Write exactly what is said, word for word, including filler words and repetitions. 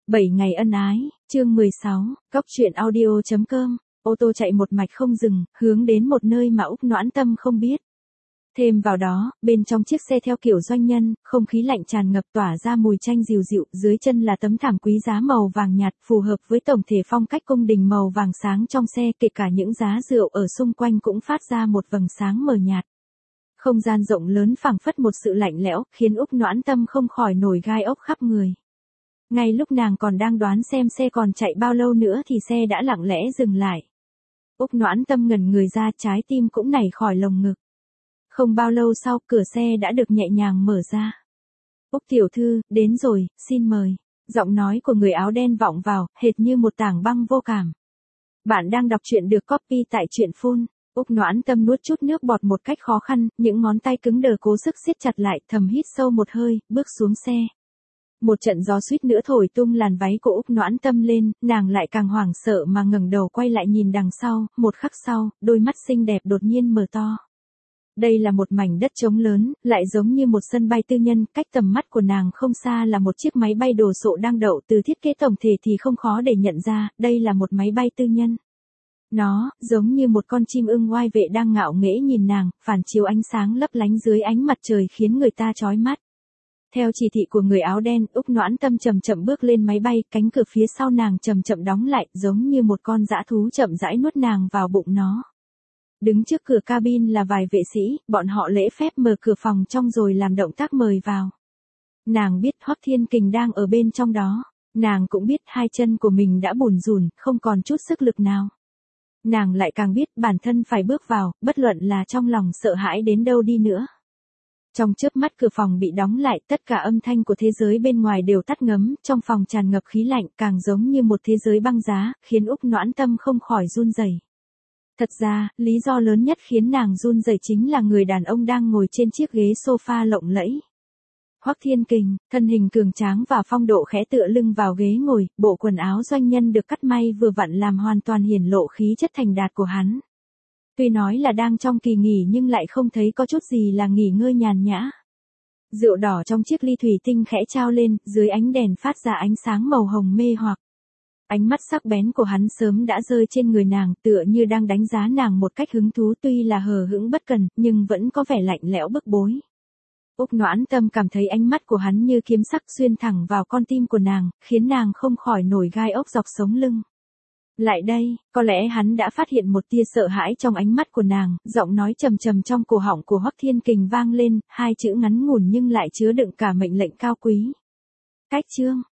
bảy ngày ân ái, chương mười sáu, Cóc truyện audio chấm com, ô tô chạy một mạch không dừng, hướng đến một nơi mà Úc Noãn Tâm không biết. Thêm vào đó, bên trong chiếc xe theo kiểu doanh nhân, không khí lạnh tràn ngập tỏa ra mùi chanh dịu dịu, dưới chân là tấm thảm quý giá màu vàng nhạt phù hợp với tổng thể phong cách cung đình màu vàng sáng trong xe, kể cả những giá rượu ở xung quanh cũng phát ra một vầng sáng mờ nhạt. Không gian rộng lớn phảng phất một sự lạnh lẽo, khiến Úc Noãn Tâm không khỏi nổi gai ốc khắp người. Ngay lúc nàng còn đang đoán xem xe còn chạy bao lâu nữa thì xe đã lặng lẽ dừng lại. Úc Noãn Tâm ngẩn người ra, trái tim cũng nảy khỏi lồng ngực. Không bao lâu sau, cửa xe đã được nhẹ nhàng mở ra. Úc tiểu thư, đến rồi, xin mời. Giọng nói của người áo đen vọng vào, hệt như một tảng băng vô cảm. Bạn đang đọc truyện được copy tại truyện phun. Úc Noãn Tâm nuốt chút nước bọt một cách khó khăn, những ngón tay cứng đờ cố sức siết chặt lại, thầm hít sâu một hơi, bước xuống xe. Một trận gió suýt nữa thổi tung làn váy của Úc Noãn Tâm lên, nàng lại càng hoảng sợ mà ngẩng đầu quay lại nhìn đằng sau, một khắc sau, đôi mắt xinh đẹp đột nhiên mở to. Đây là một mảnh đất trống lớn, lại giống như một sân bay tư nhân, cách tầm mắt của nàng không xa là một chiếc máy bay đồ sộ đang đậu, từ thiết kế tổng thể thì không khó để nhận ra, đây là một máy bay tư nhân. Nó, giống như một con chim ưng oai vệ đang ngạo nghễ nhìn nàng, phản chiếu ánh sáng lấp lánh dưới ánh mặt trời khiến người ta chói mắt. Theo chỉ thị của người áo đen, Úc Noãn Tâm chậm chậm bước lên máy bay, cánh cửa phía sau nàng chậm chậm đóng lại, giống như một con dã thú chậm rãi nuốt nàng vào bụng nó. Đứng trước cửa cabin là vài vệ sĩ, bọn họ lễ phép mở cửa phòng trong rồi làm động tác mời vào. Nàng biết Hoắc Thiên Kình đang ở bên trong đó, nàng cũng biết hai chân của mình đã bủn rủn, không còn chút sức lực nào. Nàng lại càng biết bản thân phải bước vào, bất luận là trong lòng sợ hãi đến đâu đi nữa. Trong chớp mắt cửa phòng bị đóng lại, tất cả âm thanh của thế giới bên ngoài đều tắt ngấm, trong phòng tràn ngập khí lạnh, càng giống như một thế giới băng giá, khiến Úc Noãn Tâm không khỏi run rẩy. Thật ra, lý do lớn nhất khiến nàng run rẩy chính là người đàn ông đang ngồi trên chiếc ghế sofa lộng lẫy. Hoắc Thiên Kình, thân hình cường tráng và phong độ khẽ tựa lưng vào ghế ngồi, bộ quần áo doanh nhân được cắt may vừa vặn làm hoàn toàn hiển lộ khí chất thành đạt của hắn. Tuy nói là đang trong kỳ nghỉ nhưng lại không thấy có chút gì là nghỉ ngơi nhàn nhã. Rượu đỏ trong chiếc ly thủy tinh khẽ trao lên, dưới ánh đèn phát ra ánh sáng màu hồng mê hoặc. Ánh mắt sắc bén của hắn sớm đã rơi trên người nàng, tựa như đang đánh giá nàng một cách hứng thú, tuy là hờ hững bất cần, nhưng vẫn có vẻ lạnh lẽo bức bối. Úc Noãn Tâm cảm thấy ánh mắt của hắn như kiếm sắc xuyên thẳng vào con tim của nàng, khiến nàng không khỏi nổi gai ốc dọc sống lưng. Lại đây, có lẽ hắn đã phát hiện một tia sợ hãi trong ánh mắt của nàng, giọng nói trầm trầm trong cổ họng của Hoắc Thiên Kình vang lên, hai chữ ngắn ngủn nhưng lại chứa đựng cả mệnh lệnh cao quý. Cách chương,